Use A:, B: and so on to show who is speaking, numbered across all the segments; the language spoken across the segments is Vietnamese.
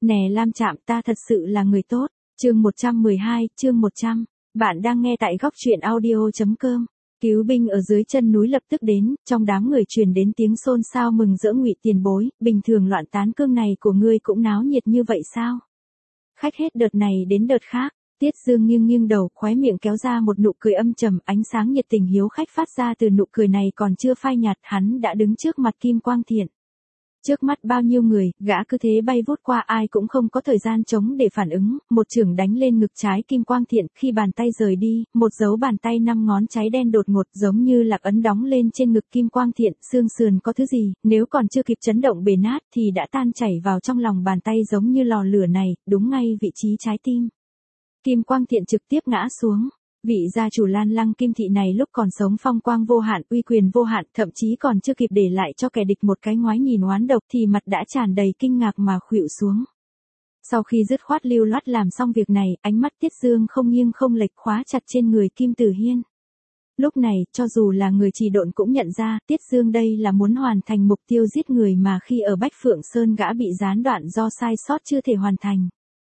A: Nè Lam Trạm, ta thật sự là người tốt. Chương 112, chương 100. Bạn đang nghe tại góc truyện audio.com. Cứu binh ở dưới chân núi lập tức đến, trong đám người truyền đến tiếng xôn xao mừng rỡ. Ngụy tiền bối, bình thường loạn tán cương này của ngươi cũng náo nhiệt như vậy sao? Khách hết đợt này đến đợt khác. Tiết Dương nghiêng nghiêng đầu, khóe miệng kéo ra một nụ cười âm trầm, ánh sáng nhiệt tình hiếu khách phát ra từ nụ cười này còn chưa phai nhạt, hắn đã đứng trước mặt Kim Quang Thiện. Trước mắt bao nhiêu người, gã cứ thế bay vút qua, ai cũng không có thời gian trống để phản ứng, một chưởng đánh lên ngực trái Kim Quang Thiện, khi bàn tay rời đi, một dấu bàn tay 5 ngón cháy đen đột ngột giống như lạc ấn đóng lên trên ngực Kim Quang Thiện, xương sườn có thứ gì, nếu còn chưa kịp chấn động bể nát thì đã tan chảy vào trong lòng bàn tay giống như lò lửa này, đúng ngay vị trí trái tim. Kim Quang Thiện trực tiếp ngã xuống. Vị gia chủ Lan Lăng Kim thị này lúc còn sống phong quang vô hạn, uy quyền vô hạn, thậm chí còn chưa kịp để lại cho kẻ địch một cái ngoái nhìn oán độc thì mặt đã tràn đầy kinh ngạc mà khuỵu xuống. Sau khi dứt khoát lưu loát làm xong việc này, ánh mắt Tiết Dương không nghiêng không lệch khóa chặt trên người Kim Tử Hiên. Lúc này, cho dù là người chỉ độn cũng nhận ra, Tiết Dương đây là muốn hoàn thành mục tiêu giết người mà khi ở Bách Phượng Sơn gã bị gián đoạn do sai sót chưa thể hoàn thành.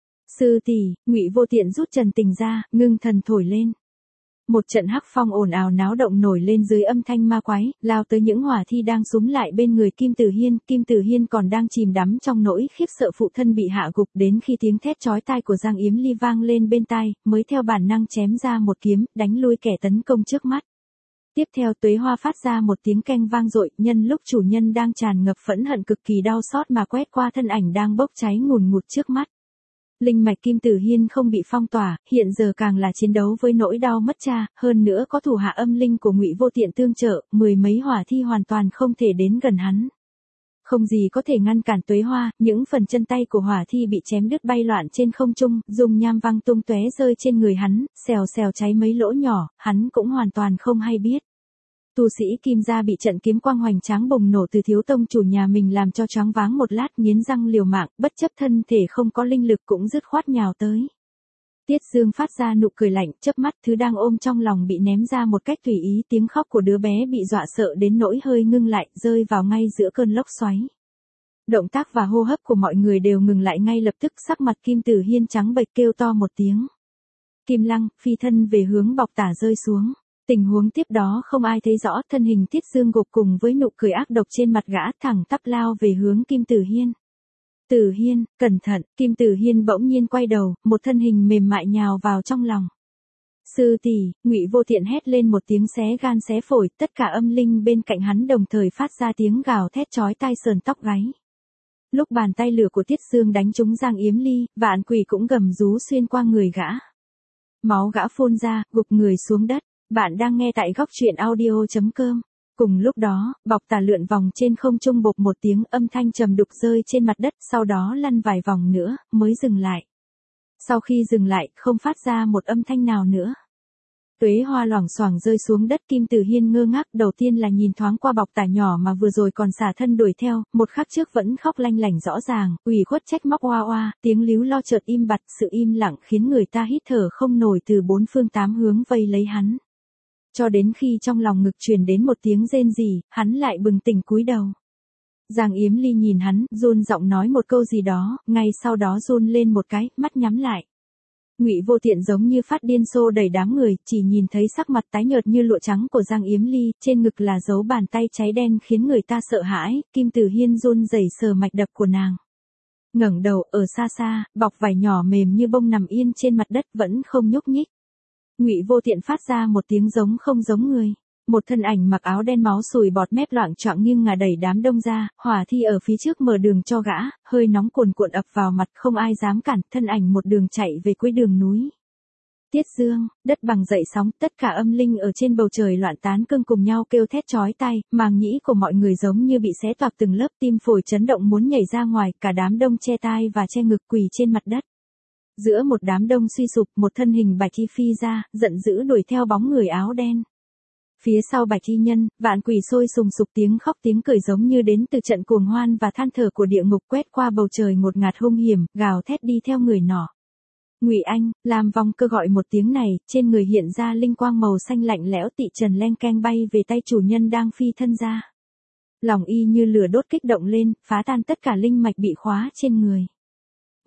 A: Sư tỷ, Ngụy Vô Tiện rút Trần Tình ra, ngưng thần thổi lên. Một trận hắc phong ồn ào náo động nổi lên dưới âm thanh ma quái, lao tới những hỏa thi đang xúm lại bên người Kim Tử Hiên. Kim Tử Hiên còn đang chìm đắm trong nỗi khiếp sợ phụ thân bị hạ gục, đến khi tiếng thét chói tai của Giang Yếm Ly vang lên bên tai, mới theo bản năng chém ra một kiếm, đánh lui kẻ tấn công trước mắt. Tiếp theo Tuế Hoa phát ra một tiếng keng vang dội, nhân lúc chủ nhân đang tràn ngập phẫn hận cực kỳ đau xót mà quét qua thân ảnh đang bốc cháy ngùn ngụt trước mắt. Linh mạch Kim Tử Hiên không bị phong tỏa, hiện giờ càng là chiến đấu với nỗi đau mất cha, hơn nữa có thủ hạ âm linh của Ngụy Vô Tiện tương trợ, 10 mấy hỏa thi hoàn toàn không thể đến gần hắn. Không gì có thể ngăn cản Tuế Hoa, những phần chân tay của hỏa thi bị chém đứt bay loạn trên không trung, dùng nham văng tung tóe rơi trên người hắn, xèo xèo cháy mấy lỗ nhỏ, hắn cũng hoàn toàn không hay biết. Tu sĩ Kim gia bị trận kiếm quang hoành tráng bùng nổ từ thiếu tông chủ nhà mình làm cho choáng váng một lát, nghiến răng liều mạng, bất chấp thân thể không có linh lực cũng dứt khoát nhào tới. Tiết Dương phát ra nụ cười lạnh, chớp mắt thứ đang ôm trong lòng bị ném ra một cách tùy ý, tiếng khóc của đứa bé bị dọa sợ đến nỗi hơi ngưng lại, rơi vào ngay giữa cơn lốc xoáy. Động tác và hô hấp của mọi người đều ngừng lại ngay lập tức, sắc mặt Kim Tử Hiên trắng bệch kêu to một tiếng. Kim Lăng, phi thân về hướng bọc tả rơi xuống. Tình huống tiếp đó không ai thấy rõ, thân hình Tiết Dương gục cùng với nụ cười ác độc trên mặt gã thẳng tắp lao về hướng Kim Tử Hiên. Tử Hiên, cẩn thận, Kim Tử Hiên bỗng nhiên quay đầu, một thân hình mềm mại nhào vào trong lòng. Sư tỷ, Ngụy Vô Tiện hét lên một tiếng xé gan xé phổi, tất cả âm linh bên cạnh hắn đồng thời phát ra tiếng gào thét chói tai sờn tóc gáy. Lúc bàn tay lửa của Tiết Dương đánh trúng Giang Yếm Ly, vạn quỷ cũng gầm rú xuyên qua người gã. Máu gã phun ra, gục người xuống đất. Bạn đang nghe tại góc truyện audio.com. Cùng lúc đó, bọc tà lượn vòng trên không trung, bộp một tiếng, âm thanh trầm đục rơi trên mặt đất, sau đó lăn vài vòng nữa, mới dừng lại. Sau khi dừng lại, không phát ra một âm thanh nào nữa. Tuế Hoa loảng xoảng rơi xuống đất. Kim Tử Hiên ngơ ngác, đầu tiên là nhìn thoáng qua bọc tà nhỏ mà vừa rồi còn xả thân đuổi theo, một khắc trước vẫn khóc lanh lảnh rõ ràng, ủy khuất trách móc oa oa, tiếng líu lo chợt im bặt, sự im lặng khiến người ta hít thở không nổi, từ bốn phương tám hướng vây lấy hắn. Cho đến khi trong lòng ngực truyền đến một tiếng rên rỉ, hắn lại bừng tỉnh cúi đầu. Giang Yếm Ly nhìn hắn, run giọng nói một câu gì đó, ngay sau đó run lên một cái, mắt nhắm lại. Ngụy Vô Tiện giống như phát điên xô đẩy đám người, chỉ nhìn thấy sắc mặt tái nhợt như lụa trắng của Giang Yếm Ly, trên ngực là dấu bàn tay cháy đen khiến người ta sợ hãi. Kim Tử Hiên run rẩy sờ mạch đập của nàng. Ngẩng đầu, ở xa xa, bọc vải nhỏ mềm như bông nằm yên trên mặt đất vẫn không nhúc nhích. Ngụy Vô Tiện phát ra một tiếng giống không giống người. Một thân ảnh mặc áo đen máu sùi bọt mép loạng choạng nghiêng ngả đẩy đám đông ra, hỏa thi ở phía trước mở đường cho gã, hơi nóng cuồn cuộn ập vào mặt, không ai dám cản, thân ảnh một đường chạy về cuối đường núi. Tiết Dương, đất bằng dậy sóng, tất cả âm linh ở trên bầu trời loạn tán cương cùng nhau kêu thét chói tai, màng nhĩ của mọi người giống như bị xé toạc từng lớp, tim phổi chấn động muốn nhảy ra ngoài, cả đám đông che tai và che ngực quỳ trên mặt đất. Giữa một đám đông suy sụp, một thân hình bạch y phi ra, giận dữ đuổi theo bóng người áo đen. Phía sau bạch y nhân, vạn quỷ sôi sùng sục, tiếng khóc tiếng cười giống như đến từ trận cuồng hoan và than thở của địa ngục quét qua bầu trời ngột ngạt hung hiểm, gào thét đi theo người nọ. Ngụy Anh, làm vòng cơ gọi một tiếng này, trên người hiện ra linh quang màu xanh lạnh lẽo, tị trần len keng bay về tay chủ nhân đang phi thân ra. Lòng y như lửa đốt kích động lên, phá tan tất cả linh mạch bị khóa trên người.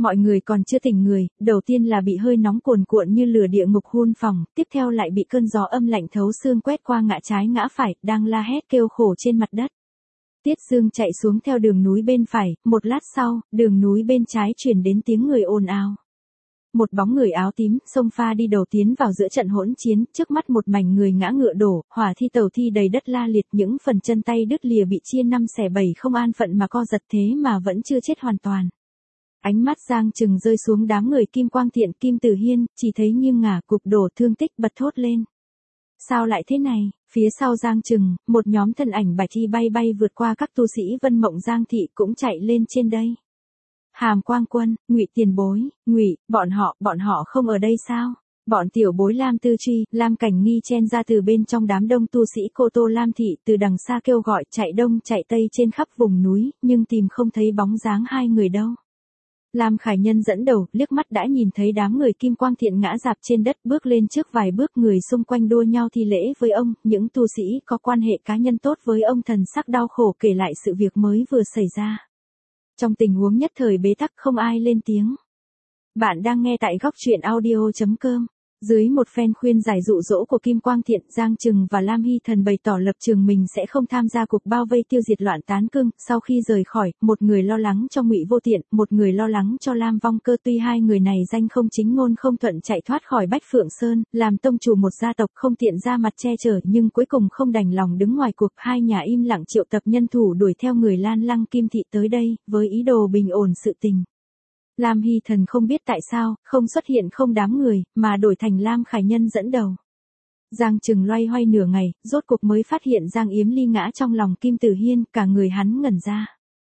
A: mọi người còn chưa tỉnh người, đầu tiên là bị hơi nóng cuồn cuộn như lửa địa ngục hun phòng, tiếp theo lại bị cơn gió âm lạnh thấu xương quét qua ngã trái ngã phải, đang la hét kêu khổ trên mặt đất. Tiết Dương chạy xuống theo đường núi bên phải, một lát sau, đường núi bên trái truyền đến tiếng người ồn ào. Một bóng người áo tím, xông pha đi đầu tiến vào giữa trận hỗn chiến, trước mắt một mảnh người ngã ngựa đổ, hỏa thi tàu thi đầy đất la liệt, những phần chân tay đứt lìa bị chia năm xẻ bảy không an phận mà co giật thế mà vẫn chưa chết hoàn toàn. Ánh mắt Giang Trừng rơi xuống đám người Kim Quang Thiện, Kim Tử Hiên, chỉ thấy nghiêng ngả cục đổ thương tích bật thốt lên. Sao lại thế này? Phía sau Giang Trừng, một nhóm thân ảnh bạch y bay bay vượt qua các tu sĩ Vân Mộng Giang thị cũng chạy lên trên đây. Hàm Quang Quân, Ngụy Tiền Bối, Ngụy, bọn họ không ở đây sao? Bọn tiểu bối Lam Tư Truy, Lam Cảnh Nghi chen ra từ bên trong đám đông tu sĩ Cô Tô Lam thị, từ đằng xa kêu gọi chạy đông chạy tây trên khắp vùng núi, nhưng tìm không thấy bóng dáng hai người đâu. Lam Khải Nhân dẫn đầu, liếc mắt đã nhìn thấy đám người Kim Quang Thiện ngã rạp trên đất, bước lên trước vài bước, người xung quanh đua nhau thi lễ với ông, những tu sĩ có quan hệ cá nhân tốt với ông thần sắc đau khổ kể lại sự việc mới vừa xảy ra. Trong tình huống nhất thời bế tắc không ai lên tiếng. Bạn đang nghe tại góc truyện audio.com. Dưới một phen khuyên giải dụ dỗ của Kim Quang Thiện, Giang Trừng và Lam Hy Thần bày tỏ lập trường mình sẽ không tham gia cuộc bao vây tiêu diệt loạn tán cưng. Sau khi rời khỏi, một người lo lắng cho Ngụy Vô Tiện, một người lo lắng cho Lam Vong Cơ. Tuy hai người này danh không chính ngôn không thuận chạy thoát khỏi Bách Phượng Sơn, làm tông chủ một gia tộc không tiện ra mặt che chở, nhưng cuối cùng không đành lòng đứng ngoài cuộc. Hai nhà im lặng triệu tập nhân thủ đuổi theo người Lan Lăng Kim thị tới đây, với ý đồ bình ổn sự tình. Lam Hy Thần không biết tại sao, không xuất hiện không đám người, mà đổi thành Lam Khải Nhân dẫn đầu. Giang Trừng loay hoay nửa ngày, rốt cuộc mới phát hiện Giang Yếm Ly ngã trong lòng Kim Tử Hiên, cả người hắn ngẩn ra.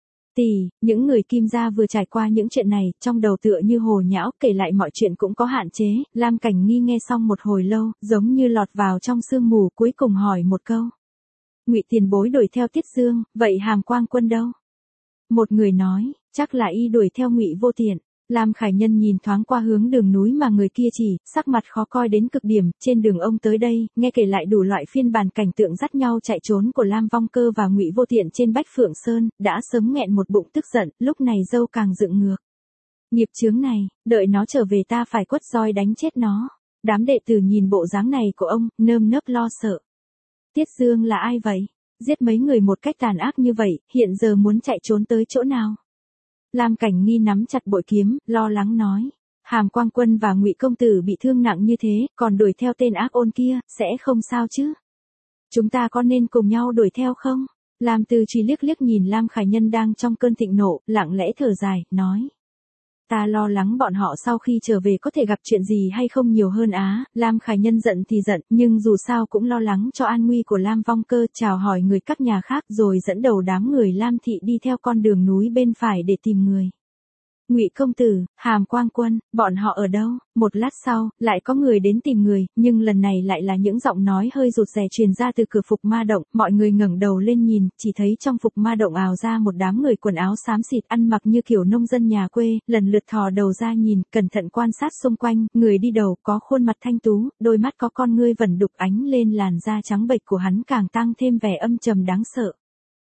A: Những người Kim gia vừa trải qua những chuyện này, trong đầu tựa như hồ nhão, kể lại mọi chuyện cũng có hạn chế. Lam Cảnh Nghi nghe xong một hồi lâu, giống như lọt vào trong sương mù, cuối cùng hỏi một câu. Ngụy Tiền Bối đuổi theo Tiết Dương, vậy Hàm Quang Quân đâu? Một người nói, chắc là y đuổi theo Ngụy Vô Tiện. Lam Khải Nhân nhìn thoáng qua hướng đường núi mà người kia chỉ, sắc mặt khó coi đến cực điểm. Trên đường ông tới đây, nghe kể lại đủ loại phiên bản cảnh tượng dắt nhau chạy trốn của Lam Vong Cơ và Ngụy Vô Tiện trên Bách Phượng Sơn, đã sớm nghẹn một bụng tức giận, lúc này dâu càng dựng ngược. Nghiệp chướng này, đợi nó trở về ta phải quất roi đánh chết nó. Đám đệ tử nhìn bộ dáng này của ông, nơm nớp lo sợ. Tiết Dương là ai vậy? Giết mấy người một cách tàn ác như vậy, hiện giờ muốn chạy trốn tới chỗ nào? Lam Cảnh Nghi nắm chặt bội kiếm, lo lắng nói. Hàm Quang Quân và Ngụy Công Tử bị thương nặng như thế, còn đuổi theo tên ác ôn kia, sẽ không sao chứ? Chúng ta có nên cùng nhau đuổi theo không? Lam Tư Truy liếc liếc nhìn Lam Khải Nhân đang trong cơn thịnh nộ, lặng lẽ thở dài, nói. Ta lo lắng bọn họ sau khi trở về có thể gặp chuyện gì hay không nhiều hơn á. Lam Khải Nhân giận thì giận, nhưng dù sao cũng lo lắng cho an nguy của Lam Vong Cơ, chào hỏi người các nhà khác rồi dẫn đầu đám người Lam thị đi theo con đường núi bên phải để tìm người. Ngụy Công Tử, Hàm Quang Quân, bọn họ ở đâu? Một lát sau, lại có người đến tìm người, nhưng lần này lại là những giọng nói hơi rụt rè truyền ra từ cửa Phục Ma Động. Mọi người ngẩng đầu lên nhìn, chỉ thấy trong Phục Ma Động ào ra một đám người quần áo xám xịt, ăn mặc như kiểu nông dân nhà quê, lần lượt thò đầu ra nhìn, cẩn thận quan sát xung quanh. Người đi đầu có khuôn mặt thanh tú, đôi mắt có con ngươi vẩn đục, ánh lên làn da trắng bệch của hắn càng tăng thêm vẻ âm trầm đáng sợ.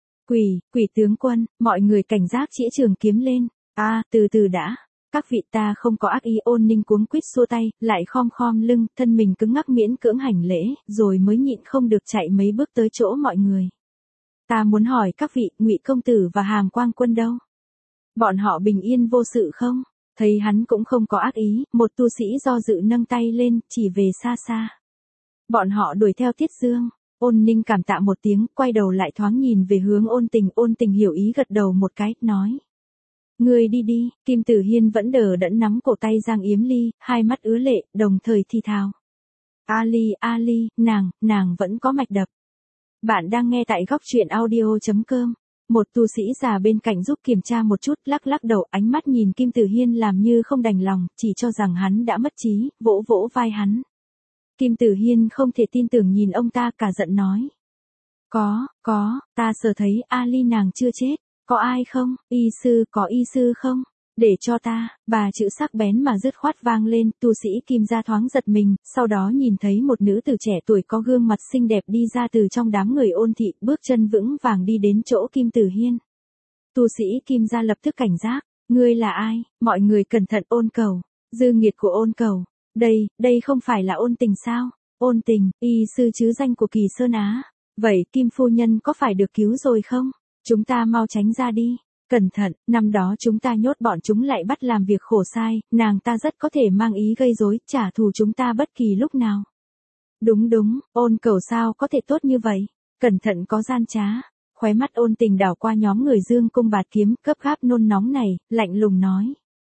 A: Quỷ tướng quân, mọi người cảnh giác chĩa trường kiếm lên. Từ từ đã. Các vị, ta không có ác ý. Ôn Ninh cuống quýt xua tay, lại khom khom lưng, thân mình cứng ngắc miễn cưỡng hành lễ, rồi mới nhịn không được chạy mấy bước tới chỗ mọi người. Ta muốn hỏi các vị, Ngụy Công Tử và Hàm Quang Quân đâu? Bọn họ bình yên vô sự không? Thấy hắn cũng không có ác ý, một tu sĩ do dự nâng tay lên, chỉ về xa xa. Bọn họ đuổi theo Tiết Dương. Ôn Ninh cảm tạ một tiếng, quay đầu lại thoáng nhìn về hướng Ôn Tình hiểu ý gật đầu một cái, nói. Ngươi đi đi. Kim Tử Hiên vẫn đờ đẫn nắm cổ tay Giang Yếm Ly, hai mắt ứa lệ, đồng thời thì thào. Ali, nàng vẫn có mạch đập. Bạn đang nghe tại góc truyện audio.com. Một tu sĩ già bên cạnh giúp kiểm tra một chút, lắc lắc đầu, ánh mắt nhìn Kim Tử Hiên làm như không đành lòng, chỉ cho rằng hắn đã mất trí, vỗ vỗ vai hắn. Kim Tử Hiên không thể tin tưởng nhìn ông ta, cả giận nói. Có, ta sờ thấy Ali nàng chưa chết. Có ai không? Có y sư không? Để cho ta. Bà chữ sắc bén mà dứt khoát vang lên, tu sĩ Kim gia thoáng giật mình, sau đó nhìn thấy một nữ tử trẻ tuổi có gương mặt xinh đẹp đi ra từ trong đám người Ôn thị, bước chân vững vàng đi đến chỗ Kim Tử Hiên. Tu sĩ Kim gia lập tức cảnh giác. Ngươi là ai? Mọi người cẩn thận. Ôn Cầu. Dư nghiệt của Ôn Cầu. Đây không phải là Ôn Tình sao? Ôn Tình, y sư chứ danh của Kỳ Sơn Á. Vậy Kim phu nhân có phải được cứu rồi không? Chúng ta mau tránh ra đi. Cẩn thận, năm đó chúng ta nhốt bọn chúng lại bắt làm việc khổ sai, nàng ta rất có thể mang ý gây rối, trả thù chúng ta bất kỳ lúc nào. Đúng, Ôn Cầu sao có thể tốt như vậy? Cẩn thận có gian trá. Khóe mắt Ôn Tình đảo qua nhóm người dương cung bạt kiếm cấp gáp nôn nóng này, lạnh lùng nói.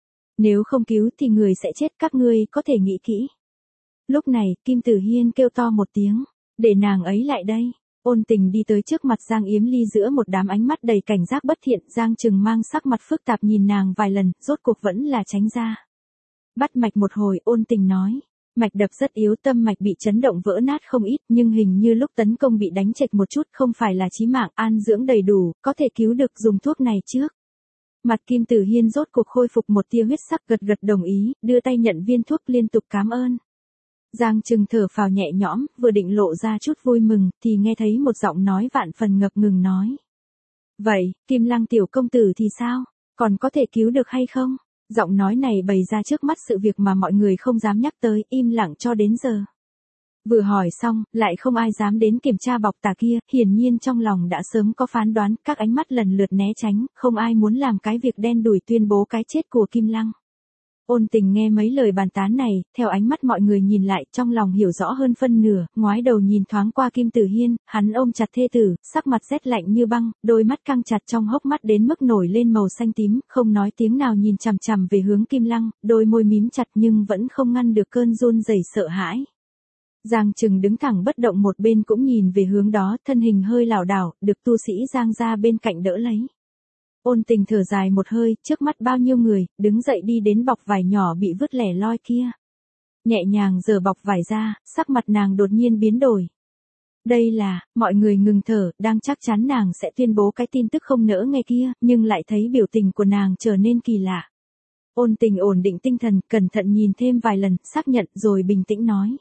A: Nếu không cứu thì người sẽ chết, các ngươi có thể nghĩ kỹ. Lúc này, Kim Tử Hiên kêu to một tiếng, để nàng ấy lại đây. Ôn Tình đi tới trước mặt Giang Yếm Ly giữa một đám ánh mắt đầy cảnh giác bất thiện, Giang Trừng mang sắc mặt phức tạp nhìn nàng vài lần, rốt cuộc vẫn là tránh ra. Bắt mạch một hồi, Ôn Tình nói, mạch đập rất yếu, tâm mạch bị chấn động vỡ nát không ít, nhưng hình như lúc tấn công bị đánh chệch một chút, không phải là chí mạng, an dưỡng đầy đủ, có thể cứu được, dùng thuốc này trước. Mặt Kim Tử Hiên rốt cuộc khôi phục một tia huyết sắc, gật gật đồng ý, đưa tay nhận viên thuốc liên tục cảm ơn. Giang Trừng thở phào nhẹ nhõm, vừa định lộ ra chút vui mừng, thì nghe thấy một giọng nói vạn phần ngập ngừng nói. Vậy, Kim Lăng tiểu công tử thì sao? Còn có thể cứu được hay không? Giọng nói này bày ra trước mắt sự việc mà mọi người không dám nhắc tới, im lặng cho đến giờ. Vừa hỏi xong, lại không ai dám đến kiểm tra bọc tà kia, hiển nhiên trong lòng đã sớm có phán đoán, các ánh mắt lần lượt né tránh, không ai muốn làm cái việc đen đủi tuyên bố cái chết của Kim Lăng. Ôn Tình nghe mấy lời bàn tán này, theo ánh mắt mọi người nhìn lại, trong lòng hiểu rõ hơn phân nửa, ngoái đầu nhìn thoáng qua Kim Tử Hiên, hắn ôm chặt thê tử, sắc mặt rét lạnh như băng, đôi mắt căng chặt trong hốc mắt đến mức nổi lên màu xanh tím, không nói tiếng nào nhìn chằm chằm về hướng Kim Lăng, đôi môi mím chặt nhưng vẫn không ngăn được cơn run rẩy sợ hãi. Giang Trừng đứng thẳng bất động một bên cũng nhìn về hướng đó, thân hình hơi lảo đảo, được tu sĩ Giang ra bên cạnh đỡ lấy. Ôn Tình thở dài một hơi, trước mắt bao nhiêu người, đứng dậy đi đến bọc vải nhỏ bị vứt lẻ loi kia. Nhẹ nhàng giở bọc vải ra, sắc mặt nàng đột nhiên biến đổi. Đây là, mọi người ngừng thở, đang chắc chắn nàng sẽ tuyên bố cái tin tức không nỡ nghe kia, nhưng lại thấy biểu tình của nàng trở nên kỳ lạ. Ôn Tình ổn định tinh thần, cẩn thận nhìn thêm vài lần, xác nhận rồi bình tĩnh nói.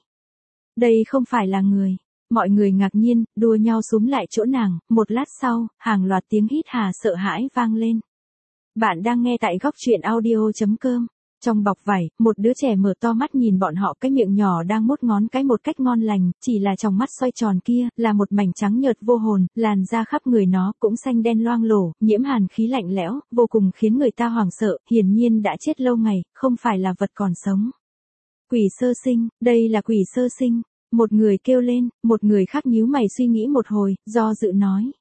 A: Đây không phải là người. Mọi người ngạc nhiên, đua nhau xúm lại chỗ nàng, một lát sau, hàng loạt tiếng hít hà sợ hãi vang lên. Bạn đang nghe tại góc truyện audio.com. Trong bọc vải, một đứa trẻ mở to mắt nhìn bọn họ, cái miệng nhỏ đang mút ngón cái một cách ngon lành, chỉ là trong mắt xoay tròn kia, là một mảnh trắng nhợt vô hồn, làn da khắp người nó cũng xanh đen loang lổ, nhiễm hàn khí lạnh lẽo, vô cùng khiến người ta hoảng sợ, hiển nhiên đã chết lâu ngày, không phải là vật còn sống. Quỷ sơ sinh, đây là quỷ sơ sinh. Một người kêu lên, một người khác nhíu mày suy nghĩ một hồi, do dự nói.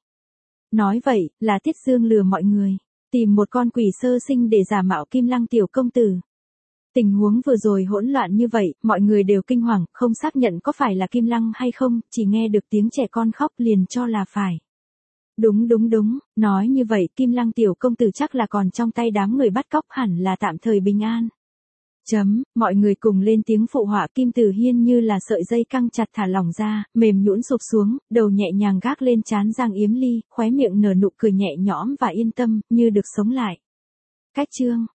A: Nói vậy, là Tiết Dương lừa mọi người, tìm một con quỷ sơ sinh để giả mạo Kim Lăng tiểu công tử. Tình huống vừa rồi hỗn loạn như vậy, mọi người đều kinh hoàng, không xác nhận có phải là Kim Lăng hay không, chỉ nghe được tiếng trẻ con khóc liền cho là phải. Đúng, nói như vậy Kim Lăng tiểu công tử chắc là còn trong tay đám người bắt cóc, hẳn là tạm thời bình an. Mọi người cùng lên tiếng phụ họa. Kim Tử Hiên như là sợi dây căng chặt thả lỏng ra, mềm nhũn sụp xuống, đầu nhẹ nhàng gác lên trán Giang Yếm Ly, khóe miệng nở nụ cười nhẹ nhõm và yên tâm, như được sống lại. Cách chương